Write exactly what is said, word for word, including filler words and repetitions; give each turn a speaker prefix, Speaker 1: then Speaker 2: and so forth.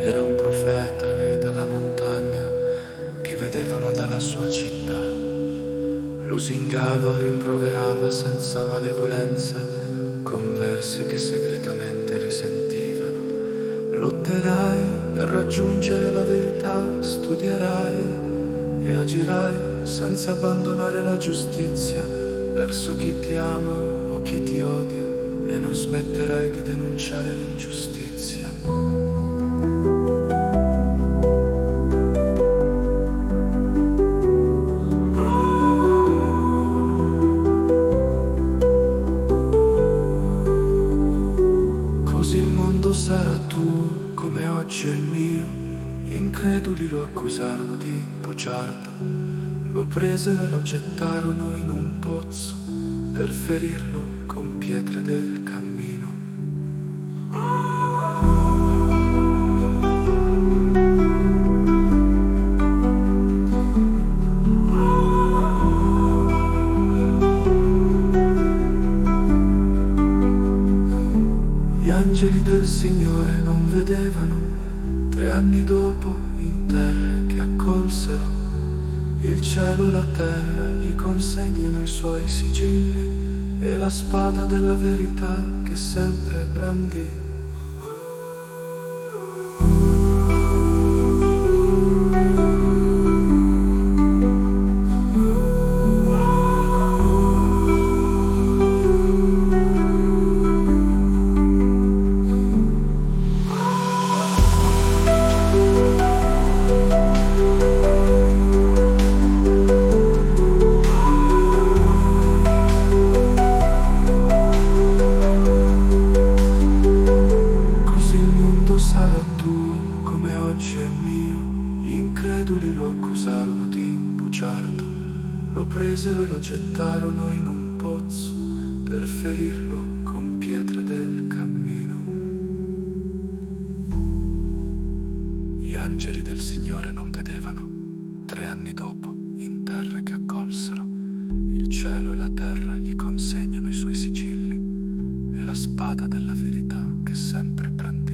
Speaker 1: Era un profeta e dalla montagna che vedevano dalla sua città. Lusingava e rimproverava senza malevolenza con versi che segretamente risentivano. Lotterai per raggiungere la verità, studierai e agirai senza abbandonare la giustizia verso chi ti ama o chi ti odia, e non smetterai di denunciare l'ingiustizia. Così il mondo sarà tuo come oggi è il mio. Increduli lo accusarono di bugiardo, lo presero e lo gettarono in un pozzo per ferirlo con pietre del cammino. Gli angeli del Signore non vedevano, tre anni dopo in terra che accolsero. Il cielo e la terra gli consegnano i suoi sigilli e la spada della verità che sempre brandì. Sarà tuo come oggi è mio. Gli increduli lo accusarono di bugiardo, lo presero e lo gettarono in un pozzo per ferirlo con pietre del cammino. Gli angeli del Signore non vedevano, tre anni dopo in terra che accolsero. Il cielo e la terra gli consegnano i suoi sigilli e la spada della verità che sempre prende.